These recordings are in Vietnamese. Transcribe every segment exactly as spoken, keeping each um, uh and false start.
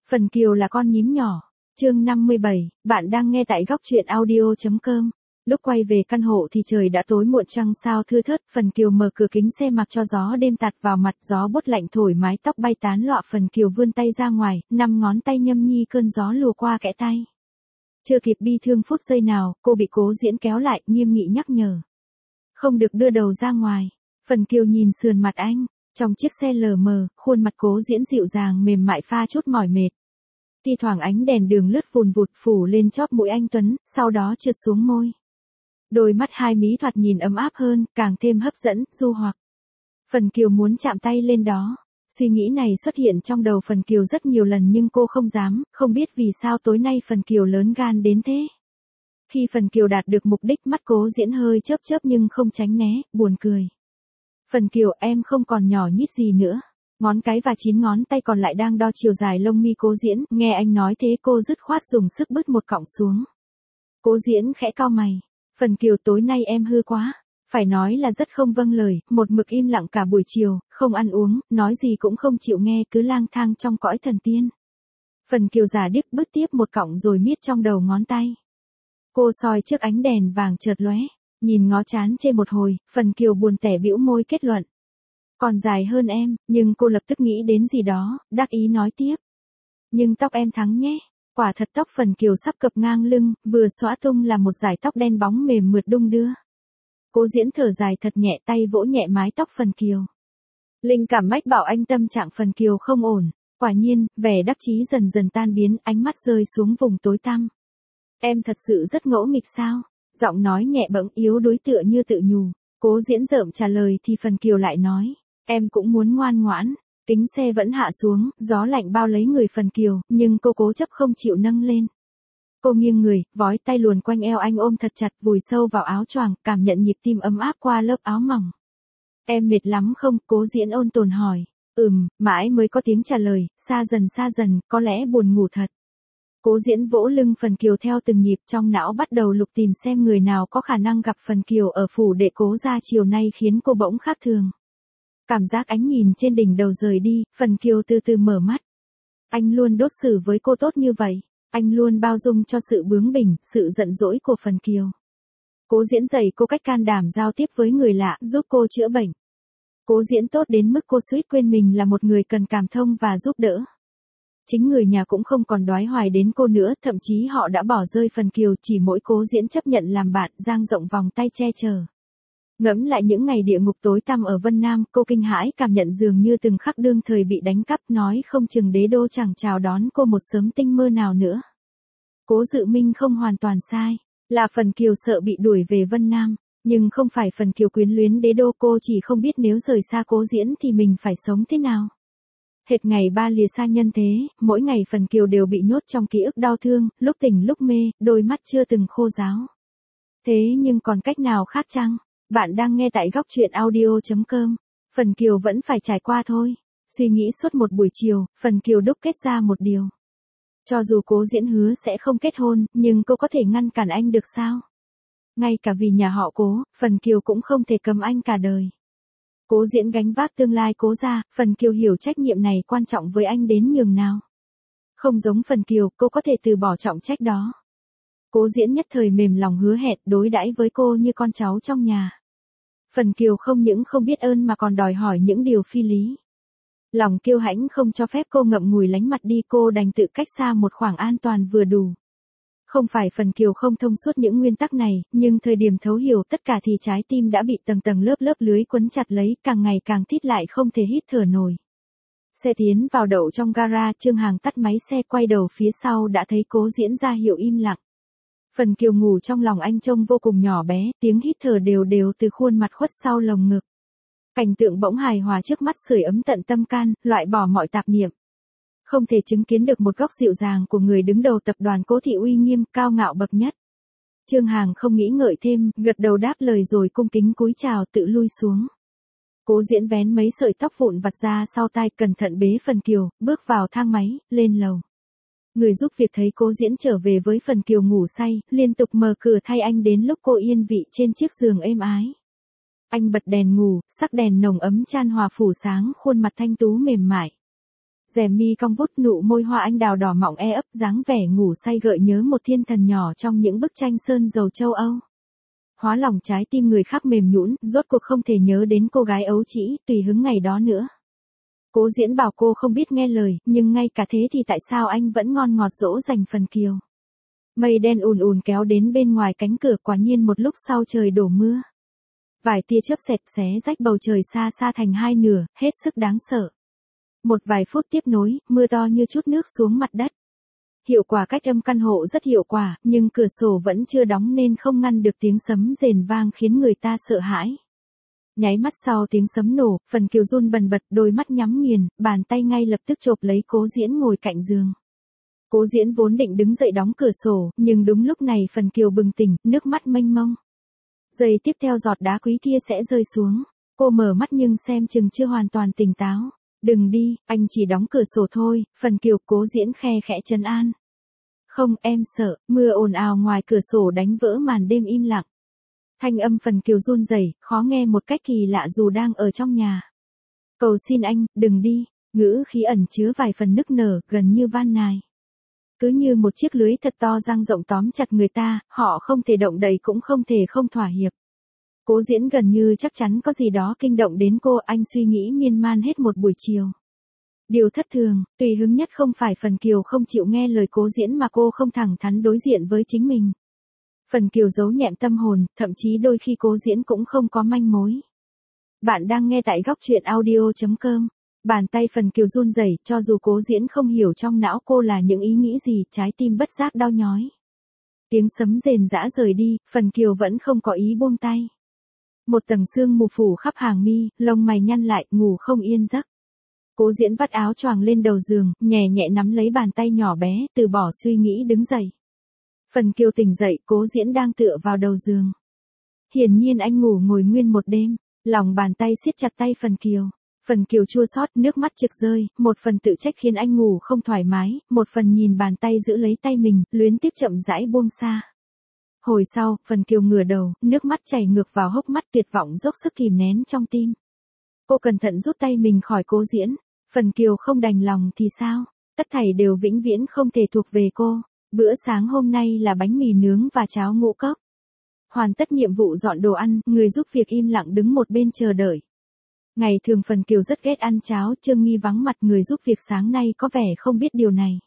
Phần Kiều là con nhím nhỏ. Chương năm mươi bảy, bạn đang nghe tại góc truyện audio chấm com. Lúc quay về căn hộ thì trời đã tối muộn, trăng sao thưa thớt. Phần Kiều mở cửa kính xe mặc cho gió đêm tạt vào mặt, gió bút lạnh thổi mái tóc bay tán loạn. Phần Kiều vươn tay ra ngoài, năm ngón tay nhâm nhi cơn gió lùa qua kẽ tay. Chưa kịp bi thương phút giây nào, cô bị Cố Diễn kéo lại, nghiêm nghị nhắc nhở. Không được đưa đầu ra ngoài. Phần Kiều nhìn sườn mặt anh. Trong chiếc xe lờ mờ, khuôn mặt Cố Diễn dịu dàng mềm mại pha chút mỏi mệt. Thi thoảng ánh đèn đường lướt vùn vụt phủ lên chóp mũi anh tuấn, sau đó trượt xuống môi. Đôi mắt hai mí thoạt nhìn ấm áp hơn, càng thêm hấp dẫn, du hoặc. Phần Kiều muốn chạm tay lên đó. Suy nghĩ này xuất hiện trong đầu Phần Kiều rất nhiều lần nhưng cô không dám, không biết vì sao tối nay Phần Kiều lớn gan đến thế. Khi Phần Kiều đạt được mục đích, mắt Cố Diễn hơi chớp chớp nhưng không tránh né, buồn cười. Phần Kiều, em không còn nhỏ nhít gì nữa. Ngón cái và chín ngón tay còn lại đang đo chiều dài lông mi Cố Diễn, nghe anh nói thế cô dứt khoát dùng sức bứt một cọng xuống. Cố Diễn khẽ cau mày. Phần Kiều, tối nay em hư quá. Phải nói là rất không vâng lời, một mực im lặng cả buổi chiều, không ăn uống, nói gì cũng không chịu nghe, cứ lang thang trong cõi thần tiên. Phần Kiều giả điếc bứt tiếp một cọng rồi miết trong đầu ngón tay. Cô soi trước ánh đèn vàng chợt lóe, nhìn ngó chán chê một hồi, Phần Kiều buồn tẻ bĩu môi kết luận. Còn dài hơn em, nhưng cô lập tức nghĩ đến gì đó, đắc ý nói tiếp. Nhưng tóc em thắng nhé. Quả thật tóc Phần Kiều sắp cập ngang lưng, vừa xõa tung là một dải tóc đen bóng mềm mượt đung đưa. Cố Diễn thở dài thật nhẹ, tay vỗ nhẹ mái tóc Phần Kiều. Linh cảm mách bảo anh tâm trạng Phần Kiều không ổn. Quả nhiên, vẻ đắc chí dần dần tan biến, ánh mắt rơi xuống vùng tối tăm. Em thật sự rất ngỗ nghịch sao? Giọng nói nhẹ bẫng yếu đuối tựa như tự nhủ. Cố Diễn rợm trả lời thì Phần Kiều lại nói. Em cũng muốn ngoan ngoãn. Kính xe vẫn hạ xuống, gió lạnh bao lấy người Phần Kiều, nhưng cô cố chấp không chịu nâng lên. Cô nghiêng người, vói tay luồn quanh eo anh ôm thật chặt, vùi sâu vào áo choàng, cảm nhận nhịp tim ấm áp qua lớp áo mỏng. Em mệt lắm không? Cố Diễn ôn tồn hỏi. Ừm, mãi mới có tiếng trả lời, xa dần xa dần, có lẽ buồn ngủ thật. Cố Diễn vỗ lưng Phần Kiều theo từng nhịp, trong não bắt đầu lục tìm xem người nào có khả năng gặp Phần Kiều ở phủ đệ Cố gia chiều nay khiến cô bỗng khác thường. Cảm giác ánh nhìn trên đỉnh đầu rời đi, Phần Kiều từ từ mở mắt. Anh luôn đối xử với cô tốt như vậy. Anh luôn bao dung cho sự bướng bỉnh, sự giận dỗi của Phần Kiều. Cố Diễn dạy cô cách can đảm giao tiếp với người lạ, giúp cô chữa bệnh. Cố Diễn tốt đến mức cô suýt quên mình là một người cần cảm thông và giúp đỡ. Chính người nhà cũng không còn đoái hoài đến cô nữa, thậm chí họ đã bỏ rơi Phần Kiều, chỉ mỗi Cố Diễn chấp nhận làm bạn, dang rộng vòng tay che chở. Ngẫm lại những ngày địa ngục tối tăm ở Vân Nam, cô kinh hãi cảm nhận dường như từng khắc đương thời bị đánh cắp, nói không chừng đế đô chẳng chào đón cô một sớm tinh mơ nào nữa. Cố Dự Minh không hoàn toàn sai, là Phần Kiều sợ bị đuổi về Vân Nam, nhưng không phải Phần Kiều quyến luyến đế đô, cô chỉ không biết nếu rời xa Cố Diễn thì mình phải sống thế nào. Hệt ngày ba lìa xa nhân thế, mỗi ngày Phần Kiều đều bị nhốt trong ký ức đau thương, lúc tỉnh lúc mê, đôi mắt chưa từng khô ráo. Thế nhưng còn cách nào khác chăng? Bạn đang nghe tại góc truyện audio chấm com. Phần Kiều vẫn phải trải qua thôi. Suy nghĩ suốt một buổi chiều, Phần Kiều đúc kết ra một điều. Cho dù Cố Diễn hứa sẽ không kết hôn, nhưng cô có thể ngăn cản anh được sao? Ngay cả vì nhà họ Cố, Phần Kiều cũng không thể cấm anh cả đời. Cố Diễn gánh vác tương lai Cố gia, Phần Kiều hiểu trách nhiệm này quan trọng với anh đến nhường nào. Không giống Phần Kiều, cô có thể từ bỏ trọng trách đó. Cố Diễn nhất thời mềm lòng hứa hẹn, đối đãi với cô như con cháu trong nhà. Phần Kiều không những không biết ơn mà còn đòi hỏi những điều phi lý. Lòng kiêu hãnh không cho phép cô ngậm ngùi lánh mặt đi, cô đành tự cách xa một khoảng an toàn vừa đủ. Không phải Phần Kiều không thông suốt những nguyên tắc này, nhưng thời điểm thấu hiểu tất cả thì trái tim đã bị tầng tầng lớp lớp lưới quấn chặt lấy, càng ngày càng thít lại không thể hít thở nổi. Xe tiến vào đậu trong gara, Trương Hằng tắt máy xe, quay đầu phía sau đã thấy Cố Diễn ra hiệu im lặng. Phần Kiều ngủ trong lòng anh trông vô cùng nhỏ bé, tiếng hít thở đều đều từ khuôn mặt khuất sau lồng ngực. Cảnh tượng bỗng hài hòa trước mắt, sưởi ấm tận tâm can, loại bỏ mọi tạp niệm. Không thể chứng kiến được một góc dịu dàng của người đứng đầu tập đoàn Cố thị uy nghiêm, cao ngạo bậc nhất. Trương Hằng không nghĩ ngợi thêm, gật đầu đáp lời rồi cung kính cúi chào tự lui xuống. Cố Diễn vén mấy sợi tóc vụn vặt ra sau tai, cẩn thận bế Phần Kiều, bước vào thang máy, lên lầu. Người giúp việc thấy Cố Diễn trở về với Phần Kiều ngủ say, liên tục mở cửa thay anh đến lúc cô yên vị trên chiếc giường êm ái. Anh bật đèn ngủ, sắc đèn nồng ấm chan hòa phủ sáng khuôn mặt thanh tú mềm mại. Rèm mi cong vút, nụ môi hoa anh đào đỏ mọng e ấp, dáng vẻ ngủ say gợi nhớ một thiên thần nhỏ trong những bức tranh sơn dầu châu Âu. Hóa lòng trái tim người khác mềm nhũn, rốt cuộc không thể nhớ đến cô gái ấu trĩ, tùy hứng ngày đó nữa. Cố Diễn bảo cô không biết nghe lời, nhưng ngay cả thế thì tại sao anh vẫn ngon ngọt dỗ dành Phần Kiều. Mây đen ùn ùn kéo đến bên ngoài cánh cửa, quả nhiên một lúc sau trời đổ mưa. Vài tia chớp xẹt xé rách bầu trời xa xa thành hai nửa, hết sức đáng sợ. Một vài phút tiếp nối, mưa to như chút nước xuống mặt đất. Hiệu quả cách âm căn hộ rất hiệu quả, nhưng cửa sổ vẫn chưa đóng nên không ngăn được tiếng sấm rền vang khiến người ta sợ hãi. Nháy mắt sau tiếng sấm nổ, Phần Kiều run bần bật, đôi mắt nhắm nghiền, bàn tay ngay lập tức chộp lấy Cố Diễn ngồi cạnh giường. Cố Diễn vốn định đứng dậy đóng cửa sổ, nhưng đúng lúc này Phần Kiều bừng tỉnh, nước mắt mênh mông. Giây tiếp theo giọt đá quý kia sẽ rơi xuống. Cô mở mắt nhưng xem chừng chưa hoàn toàn tỉnh táo. Đừng đi, anh chỉ đóng cửa sổ thôi, Phần Kiều. Cố Diễn khe khẽ trấn an. Không, em sợ. Mưa ồn ào ngoài cửa sổ đánh vỡ màn đêm im lặng. Thanh âm Phần Kiều run rẩy, khó nghe một cách kỳ lạ dù đang ở trong nhà. Cầu xin anh, đừng đi. Ngữ khí ẩn chứa vài phần nức nở, gần như van nài. Cứ như một chiếc lưới thật to dang rộng tóm chặt người ta, họ không thể động đậy cũng không thể không thỏa hiệp. Cố Diễn gần như chắc chắn có gì đó kinh động đến cô, anh suy nghĩ miên man hết một buổi chiều. Điều thất thường, tùy hứng nhất không phải Phần Kiều không chịu nghe lời Cố Diễn mà cô không thẳng thắn đối diện với chính mình. Phần Kiều giấu nhẹm tâm hồn, thậm chí đôi khi Cố Diễn cũng không có manh mối. Bạn đang nghe tại góc truyện audio chấm com. Bàn tay Phần Kiều run rẩy, cho dù Cố Diễn không hiểu trong não cô là những ý nghĩ gì, trái tim bất giác đau nhói. Tiếng sấm rền rã rời đi, Phần Kiều vẫn không có ý buông tay. Một tầng sương mù phủ khắp hàng mi, lông mày nhăn lại, ngủ không yên giấc. Cố Diễn vắt áo choàng lên đầu giường, nhẹ nhẹ nắm lấy bàn tay nhỏ bé, từ bỏ suy nghĩ đứng dậy. Phần Kiều tỉnh dậy, Cố Diễn đang tựa vào đầu giường. Hiển nhiên anh ngủ ngồi nguyên một đêm, lòng bàn tay siết chặt tay Phần Kiều. Phần Kiều chua xót, nước mắt trực rơi, một phần tự trách khiến anh ngủ không thoải mái, một phần nhìn bàn tay giữ lấy tay mình, luyến tiếc chậm rãi buông xa. Hồi sau, Phần Kiều ngửa đầu, nước mắt chảy ngược vào hốc mắt, tuyệt vọng dốc sức kìm nén trong tim. Cô cẩn thận rút tay mình khỏi Cố Diễn. Phần Kiều không đành lòng thì sao? Tất thảy đều vĩnh viễn không thể thuộc về cô. Bữa sáng hôm nay là bánh mì nướng và cháo ngũ cốc. Hoàn tất nhiệm vụ dọn đồ ăn, người giúp việc im lặng đứng một bên chờ đợi. Ngày thường Phần Kiều rất ghét ăn cháo, Trương Nghi vắng mặt, người giúp việc sáng nay có vẻ không biết điều này.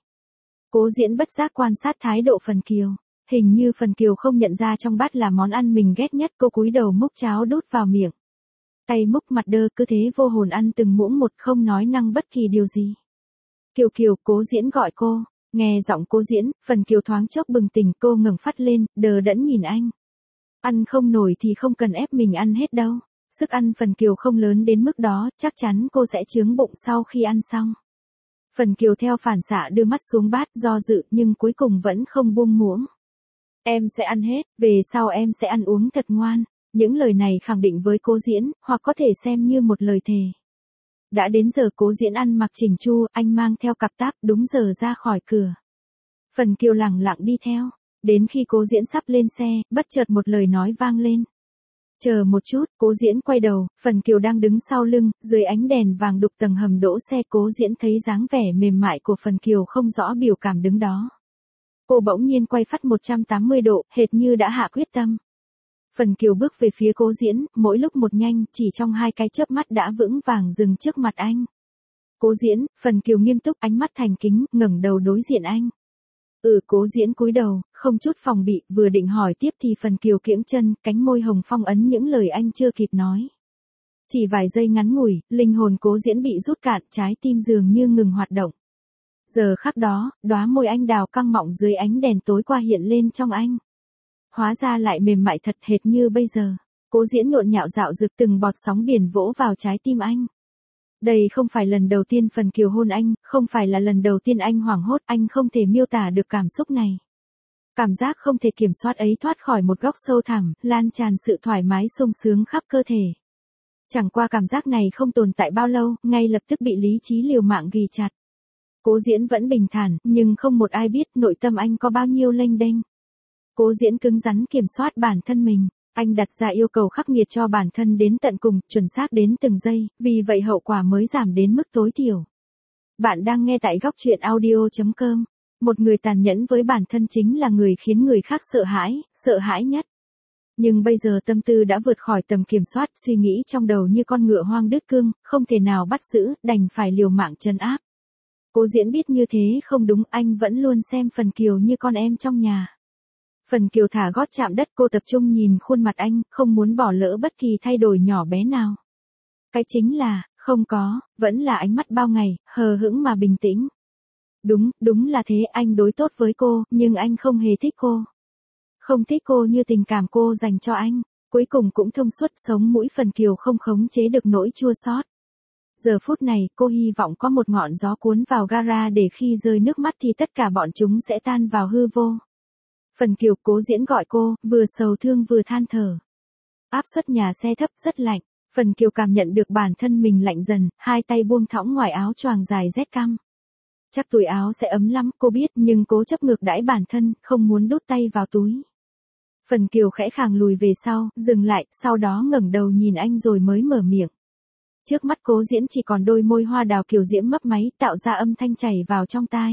Cố Diễn bất giác quan sát thái độ Phần Kiều. Hình như Phần Kiều không nhận ra trong bát là món ăn mình ghét nhất, cô cúi đầu múc cháo đút vào miệng. Tay múc mặt đơ, cứ thế vô hồn ăn từng muỗng một, không nói năng bất kỳ điều gì. Kiều Kiều, Cố Diễn gọi cô. Nghe giọng Cố Diễn, Phần Kiều thoáng chốc bừng tỉnh, cô ngẩng phát lên, đờ đẫn nhìn anh. Ăn không nổi thì không cần ép mình ăn hết đâu. Sức ăn Phần Kiều không lớn đến mức đó, chắc chắn cô sẽ chướng bụng sau khi ăn xong. Phần Kiều theo phản xạ đưa mắt xuống bát, do dự nhưng cuối cùng vẫn không buông muỗng. Em sẽ ăn hết, về sau em sẽ ăn uống thật ngoan. Những lời này khẳng định với Cố Diễn, hoặc có thể xem như một lời thề. Đã đến giờ Cố Diễn ăn mặc chỉnh chu, anh mang theo cặp táp, đúng giờ ra khỏi cửa. Phần Kiều lẳng lặng đi theo. Đến khi Cố Diễn sắp lên xe, bất chợt một lời nói vang lên. Chờ một chút, Cố Diễn quay đầu, Phần Kiều đang đứng sau lưng, dưới ánh đèn vàng đục tầng hầm đỗ xe. Cố Diễn thấy dáng vẻ mềm mại của Phần Kiều không rõ biểu cảm đứng đó. Cô bỗng nhiên quay phắt một trăm tám mươi độ, hệt như đã hạ quyết tâm. Phần Kiều bước về phía Cố Diễn, mỗi lúc một nhanh, chỉ trong hai cái chớp mắt đã vững vàng dừng trước mặt anh. Cố Diễn, Phần Kiều nghiêm túc, ánh mắt thành kính, ngẩng đầu đối diện anh. Ừ, Cố Diễn cúi đầu, không chút phòng bị, vừa định hỏi tiếp thì Phần Kiều kiễng chân, cánh môi hồng phong ấn những lời anh chưa kịp nói. Chỉ vài giây ngắn ngủi, linh hồn Cố Diễn bị rút cạn, trái tim dường như ngừng hoạt động. Giờ khắc đó, đóa môi anh đào căng mọng dưới ánh đèn tối qua hiện lên trong anh. Hóa ra lại mềm mại thật, hệt như bây giờ. Cố Diễn nhộn nhạo dạo dực, từng bọt sóng biển vỗ vào trái tim anh. Đây không phải lần đầu tiên Phần Kiều hôn anh, không phải là lần đầu tiên anh hoảng hốt, anh không thể miêu tả được cảm xúc này. Cảm giác không thể kiểm soát ấy thoát khỏi một góc sâu thẳm, lan tràn sự thoải mái sung sướng khắp cơ thể. Chẳng qua cảm giác này không tồn tại bao lâu, ngay lập tức bị lý trí liều mạng ghì chặt. Cố Diễn vẫn bình thản, nhưng không một ai biết nội tâm anh có bao nhiêu lênh đênh. Cố Diễn cứng rắn kiểm soát bản thân mình. Anh đặt ra yêu cầu khắc nghiệt cho bản thân đến tận cùng, chuẩn xác đến từng giây, vì vậy hậu quả mới giảm đến mức tối thiểu. Bạn đang nghe tại góc truyện audio.com. Một người tàn nhẫn với bản thân chính là người khiến người khác sợ hãi, sợ hãi nhất. Nhưng bây giờ tâm tư đã vượt khỏi tầm kiểm soát, suy nghĩ trong đầu như con ngựa hoang đứt cương, không thể nào bắt giữ, đành phải liều mạng trấn áp. Cố Diễn biết như thế không đúng, anh vẫn luôn xem Phần Kiều như con em trong nhà. Phần Kiều thả gót chạm đất, cô tập trung nhìn khuôn mặt anh, không muốn bỏ lỡ bất kỳ thay đổi nhỏ bé nào. Cái chính là, không có, vẫn là ánh mắt bao ngày, hờ hững mà bình tĩnh. Đúng, đúng là thế, anh đối tốt với cô, nhưng anh không hề thích cô. Không thích cô như tình cảm cô dành cho anh. Cuối cùng cũng thông suốt, sống mũi Phần Kiều không khống chế được nỗi chua xót. Giờ phút này, cô hy vọng có một ngọn gió cuốn vào gara để khi rơi nước mắt thì tất cả bọn chúng sẽ tan vào hư vô. Phần Kiều, Cố Diễn gọi cô, vừa sầu thương vừa than thở. Áp suất nhà xe thấp rất lạnh. Phần Kiều cảm nhận được bản thân mình lạnh dần, hai tay buông thõng ngoài áo choàng dài rét căm. Chắc túi áo sẽ ấm lắm, cô biết, nhưng cố chấp ngược đãi bản thân, không muốn đút tay vào túi. Phần Kiều khẽ khàng lùi về sau, dừng lại, sau đó ngẩng đầu nhìn anh rồi mới mở miệng. Trước mắt Cố Diễn chỉ còn đôi môi hoa đào kiều diễm mấp máy, tạo ra âm thanh chảy vào trong tai.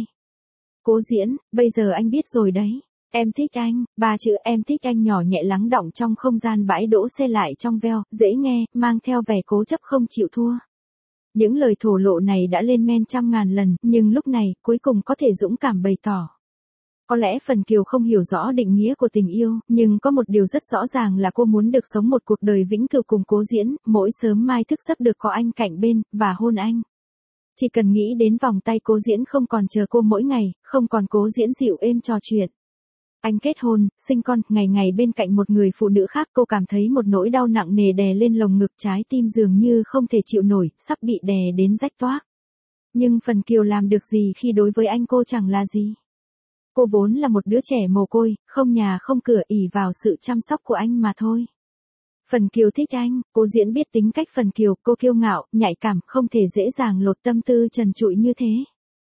Cố Diễn, bây giờ anh biết rồi đấy. Em thích anh, ba chữ em thích anh nhỏ nhẹ lắng đọng trong không gian bãi đỗ xe lại trong veo, dễ nghe, mang theo vẻ cố chấp không chịu thua. Những lời thổ lộ này đã lên men trăm ngàn lần, nhưng lúc này, cuối cùng có thể dũng cảm bày tỏ. Có lẽ Phần Kiều không hiểu rõ định nghĩa của tình yêu, nhưng có một điều rất rõ ràng là cô muốn được sống một cuộc đời vĩnh cửu cùng Cố Diễn, mỗi sớm mai thức giấc được có anh cạnh bên, và hôn anh. Chỉ cần nghĩ đến vòng tay Cố Diễn không còn chờ cô mỗi ngày, không còn Cố Diễn dịu êm trò chuyện. Anh kết hôn, sinh con, ngày ngày bên cạnh một người phụ nữ khác, cô cảm thấy một nỗi đau nặng nề đè lên lồng ngực, trái tim dường như không thể chịu nổi, sắp bị đè đến rách toác. Nhưng Phần Kiều làm được gì khi đối với anh cô chẳng là gì? Cô vốn là một đứa trẻ mồ côi, không nhà không cửa, ỷ vào sự chăm sóc của anh mà thôi. Phần Kiều thích anh, Cố Diễn biết tính cách Phần Kiều, cô kiêu ngạo, nhạy cảm, không thể dễ dàng lột tâm tư trần trụi như thế.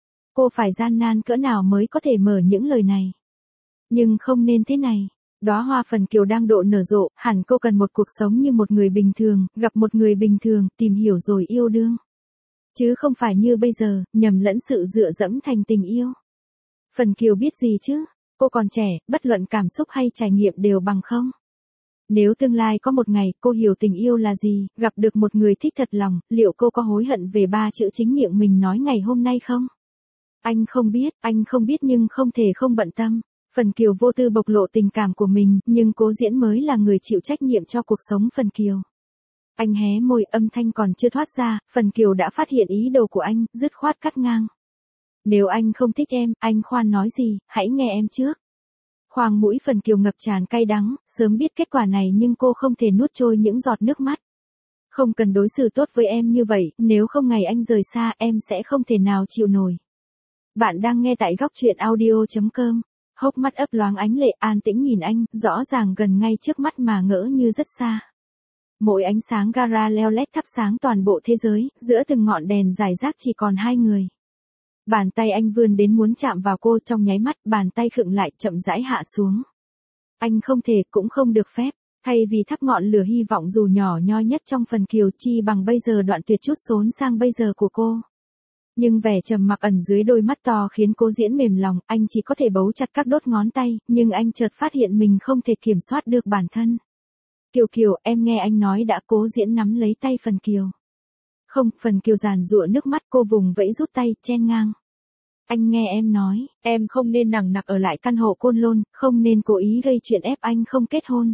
Cô phải gian nan cỡ nào mới có thể mở những lời này. Nhưng không nên thế này. Đóa hoa Phần Kiều đang độ nở rộ, hẳn cô cần một cuộc sống như một người bình thường, gặp một người bình thường, tìm hiểu rồi yêu đương. Chứ không phải như bây giờ, nhầm lẫn sự dựa dẫm thành tình yêu. Phần Kiều biết gì chứ? Cô còn trẻ, bất luận cảm xúc hay trải nghiệm đều bằng không. Nếu tương lai có một ngày cô hiểu tình yêu là gì, gặp được một người thích thật lòng, liệu cô có hối hận về ba chữ chính miệng mình nói ngày hôm nay không? Anh không biết, anh không biết nhưng không thể không bận tâm. Phần Kiều vô tư bộc lộ tình cảm của mình, nhưng Cố Diễn mới là người chịu trách nhiệm cho cuộc sống Phần Kiều. Anh hé môi, âm thanh còn chưa thoát ra, Phần Kiều đã phát hiện ý đồ của anh, dứt khoát cắt ngang. Nếu anh không thích em, anh khoan nói gì, hãy nghe em trước. Khoang mũi Phần Kiều ngập tràn cay đắng, sớm biết kết quả này nhưng cô không thể nuốt trôi những giọt nước mắt. Không cần đối xử tốt với em như vậy, nếu không ngày anh rời xa em sẽ không thể nào chịu nổi. Bạn đang nghe tại góc truyện audio.com. Hốc mắt ấp loáng ánh lệ, an tĩnh nhìn anh, rõ ràng gần ngay trước mắt mà ngỡ như rất xa. Mỗi ánh sáng gara leo lét thắp sáng toàn bộ thế giới, giữa từng ngọn đèn rải rác chỉ còn hai người. Bàn tay anh vươn đến muốn chạm vào cô, trong nháy mắt, bàn tay khựng lại, chậm rãi hạ xuống. Anh không thể, cũng không được phép, thay vì thắp ngọn lửa hy vọng dù nhỏ nhoi nhất trong Phần Kiều, chi bằng bây giờ đoạn tuyệt chút xốn sang bây giờ của cô. Nhưng vẻ trầm mặc ẩn dưới đôi mắt to khiến Cố Diễn mềm lòng, anh chỉ có thể bấu chặt các đốt ngón tay, nhưng anh chợt phát hiện mình không thể kiểm soát được bản thân. Kiều Kiều, em nghe anh nói đã. Cố Diễn nắm lấy tay Phần Kiều. Không, Phần Kiều giàn giụa nước mắt, cô vùng vẫy rút tay, chen ngang. Anh nghe em nói, em không nên nằng nặc ở lại căn hộ Côn Lôn, không nên cố ý gây chuyện ép anh không kết hôn.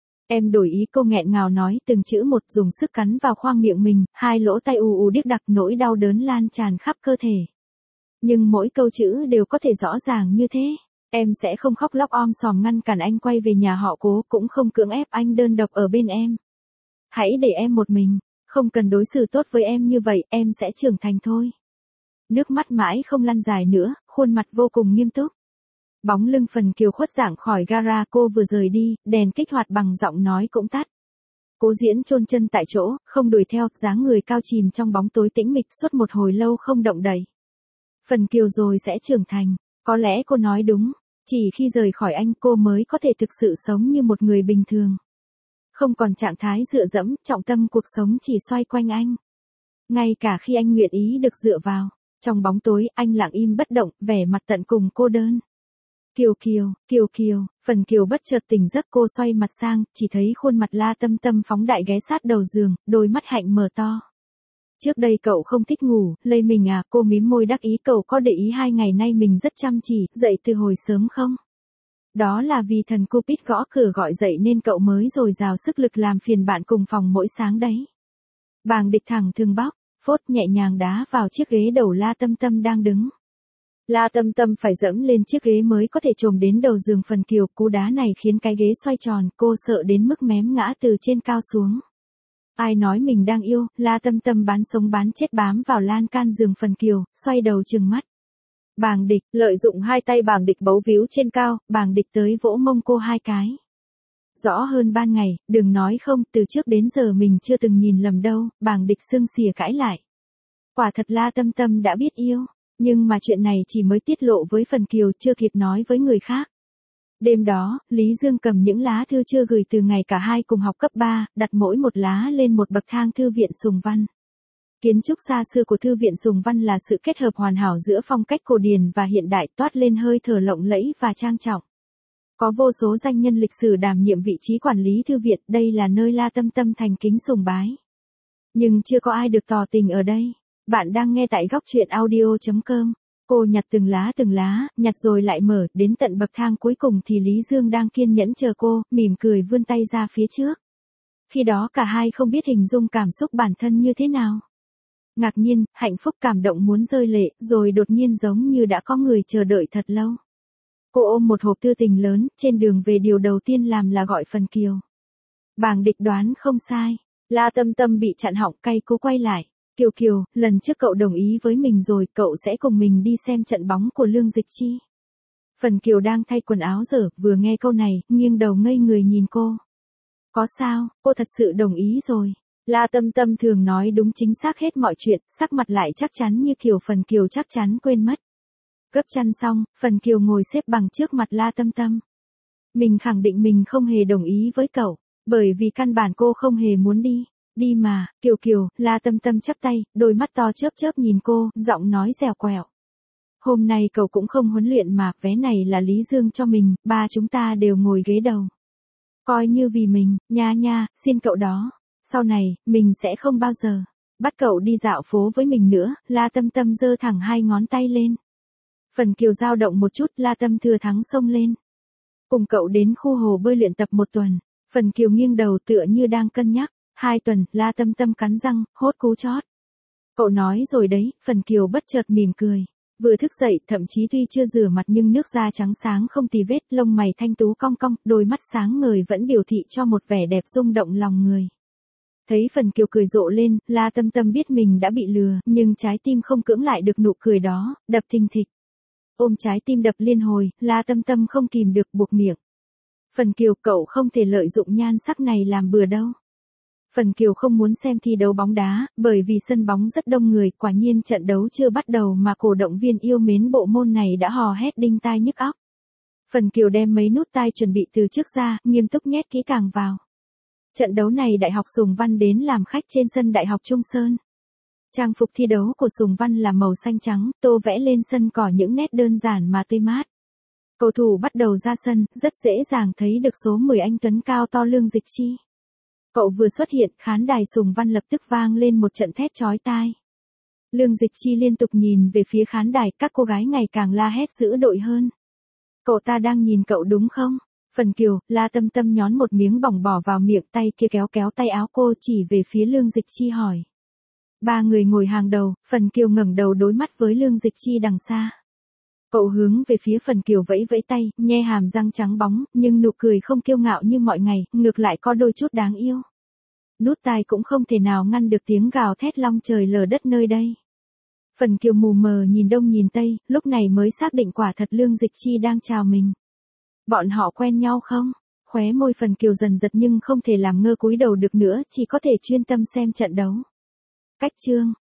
Em đổi ý, cô nghẹn ngào nói từng chữ một, dùng sức cắn vào khoang miệng mình, hai lỗ tai ù ù điếc đặc, nỗi đau đớn lan tràn khắp cơ thể. Nhưng mỗi câu chữ đều có thể rõ ràng như thế. Em sẽ không khóc lóc om sòm ngăn cản anh quay về nhà họ Cố, cũng không cưỡng ép anh đơn độc ở bên em. Hãy để em một mình, không cần đối xử tốt với em như vậy, em sẽ trưởng thành thôi. Nước mắt mãi không lăn dài nữa, khuôn mặt vô cùng nghiêm túc. Bóng lưng Phần Kiều khuất dạng khỏi gara, cô vừa rời đi, đèn kích hoạt bằng giọng nói cũng tắt. Cố Diễn chôn chân tại chỗ, không đuổi theo, dáng người cao chìm trong bóng tối tĩnh mịch suốt một hồi lâu không động đậy. Phần Kiều rồi sẽ trưởng thành, có lẽ cô nói đúng, chỉ khi rời khỏi anh cô mới có thể thực sự sống như một người bình thường. Không còn trạng thái dựa dẫm, trọng tâm cuộc sống chỉ xoay quanh anh. Ngay cả khi anh nguyện ý được dựa vào, Trong bóng tối, anh lặng im bất động, vẻ mặt tận cùng cô đơn. Kiều Kiều, Kiều Kiều, Phần Kiều bất chợt tỉnh giấc, cô xoay mặt sang, chỉ thấy khuôn mặt La Tâm Tâm phóng đại ghé sát đầu giường, đôi mắt hạnh mở to. Trước đây cậu không thích ngủ, lây mình à, cô mím môi đắc ý, cậu có để ý hai ngày nay mình rất chăm chỉ, dậy từ hồi sớm không? Đó là vì thần Cupid gõ cửa gọi dậy nên cậu mới dồi dào sức lực làm phiền bạn cùng phòng mỗi sáng đấy. Bàng Địch thẳng thừng bóc, phốt nhẹ nhàng đá vào chiếc ghế đầu La Tâm Tâm đang đứng. La Tâm Tâm phải dẫm lên chiếc ghế mới có thể chồm đến đầu giường Phần Kiều, cú đá này khiến cái ghế xoay tròn, cô sợ đến mức mém ngã từ trên cao xuống. Ai nói mình đang yêu, La Tâm Tâm bán sống bán chết bám vào lan can giường Phần Kiều, xoay đầu trừng mắt. Bàng Địch, lợi dụng hai tay Bàng Địch bấu víu trên cao, Bàng Địch tới vỗ mông cô hai cái. Rõ hơn ban ngày, đừng nói không, từ trước đến giờ mình chưa từng nhìn lầm đâu, Bàng Địch sưng xìa cãi lại. Quả thật La Tâm Tâm đã biết yêu, nhưng mà chuyện này chỉ mới tiết lộ với Phần Kiều, chưa kịp nói với người khác. Đêm đó, Lý Dương cầm những lá thư chưa gửi từ ngày cả hai cùng học cấp ba, đặt mỗi một lá lên một bậc thang thư viện Sùng Văn. Kiến trúc xa xưa của thư viện Sùng Văn là sự kết hợp hoàn hảo giữa phong cách cổ điển và hiện đại, toát lên hơi thở lộng lẫy và trang trọng. Có vô số danh nhân lịch sử đảm nhiệm vị trí quản lý thư viện, đây là nơi La Tâm Tâm thành kính sùng bái. Nhưng chưa có ai được tỏ tình ở đây. Bạn đang nghe tại góc truyện audio chấm com. Cô nhặt từng lá từng lá, nhặt rồi lại mở, đến tận bậc thang cuối cùng thì Lý Dương đang kiên nhẫn chờ cô, mỉm cười vươn tay ra phía trước. Khi đó cả hai không biết hình dung cảm xúc bản thân như thế nào. Ngạc nhiên, hạnh phúc, cảm động muốn rơi lệ, rồi đột nhiên giống như đã có người chờ đợi thật lâu. Cô ôm một hộp thư tình lớn, trên đường về điều đầu tiên làm là gọi Phần Kiều. Bàng Địch đoán không sai, La Tâm Tâm bị chặn họng, cay cú quay lại. Kiều Kiều, lần trước cậu đồng ý với mình rồi, cậu sẽ cùng mình đi xem trận bóng của Lương Dịch Chi. Phần Kiều đang thay quần áo dở, vừa nghe câu này, nghiêng đầu ngây người nhìn cô. Có sao, cô thật sự đồng ý rồi. La Tâm Tâm thường nói đúng chính xác hết mọi chuyện, sắc mặt lại chắc chắn như kiểu Phần Kiều chắc chắn quên mất. Gấp chăn xong, Phần Kiều ngồi xếp bằng trước mặt La Tâm Tâm. Mình khẳng định mình không hề đồng ý với cậu, bởi vì căn bản cô không hề muốn đi. Đi mà, Kiều Kiều, La Tâm Tâm chắp tay, đôi mắt to chớp chớp nhìn cô, giọng nói dẻo quẹo. Hôm nay cậu cũng không huấn luyện mà, vé này là Lý Dương cho mình, ba chúng ta đều ngồi ghế đầu. Coi như vì mình, nha nha, xin cậu đó. Sau này, mình sẽ không bao giờ bắt cậu đi dạo phố với mình nữa. La Tâm Tâm giơ thẳng hai ngón tay lên. Phần Kiều dao động một chút, La Tâm thừa thắng xông lên. Cùng cậu đến khu hồ bơi luyện tập một tuần. Phần Kiều nghiêng đầu tựa như đang cân nhắc. Hai tuần, La Tâm Tâm cắn răng, hốt cú chót. Cậu nói rồi đấy, Phần Kiều bất chợt mỉm cười. Vừa thức dậy, thậm chí tuy chưa rửa mặt nhưng nước da trắng sáng không tì vết, lông mày thanh tú cong cong, đôi mắt sáng ngời vẫn biểu thị cho một vẻ đẹp rung động lòng người. Thấy Phần Kiều cười rộ lên, La Tâm Tâm biết mình đã bị lừa, nhưng trái tim không cưỡng lại được nụ cười đó, đập thình thịch. Ôm trái tim đập liên hồi, La Tâm Tâm không kìm được buộc miệng. Phần Kiều, cậu không thể lợi dụng nhan sắc này làm bừa đâu. Phần Kiều không muốn xem thi đấu bóng đá, bởi vì sân bóng rất đông người, quả nhiên trận đấu chưa bắt đầu mà cổ động viên yêu mến bộ môn này đã hò hét đinh tai nhức óc. Phần Kiều đem mấy nút tai chuẩn bị từ trước ra, nghiêm túc nhét kỹ càng vào. Trận đấu này Đại học Sùng Văn đến làm khách trên sân Đại học Trung Sơn. Trang phục thi đấu của Sùng Văn là màu xanh trắng, tô vẽ lên sân cỏ những nét đơn giản mà tươi mát. Cầu thủ bắt đầu ra sân, rất dễ dàng thấy được số mười anh tuấn cao to Lương Dịch Chi. Cậu vừa xuất hiện, khán đài Sùng Văn lập tức vang lên một trận thét chói tai. Lương Dịch Chi liên tục nhìn về phía khán đài, các cô gái ngày càng la hét dữ dội hơn. Cậu ta đang nhìn cậu đúng không? Phần Kiều, La Tâm Tâm nhón một miếng bỏng bỏ vào miệng, tay kia kéo kéo tay áo cô chỉ về phía Lương Dịch Chi hỏi. Ba người ngồi hàng đầu, Phần Kiều ngẩng đầu đối mắt với Lương Dịch Chi đằng xa. Cậu hướng về phía Phần Kiều vẫy vẫy tay, nhe hàm răng trắng bóng, nhưng nụ cười không kiêu ngạo như mọi ngày, ngược lại có đôi chút đáng yêu. Nút tai cũng không thể nào ngăn được tiếng gào thét long trời lở đất nơi đây. Phần Kiều mù mờ nhìn đông nhìn tây, lúc này mới xác định quả thật Lương Dịch Chi đang chào mình. Bọn họ quen nhau không? Khóe môi Phần Kiều dần giật nhưng không thể làm ngơ cúi đầu được nữa, chỉ có thể chuyên tâm xem trận đấu. Cách chương,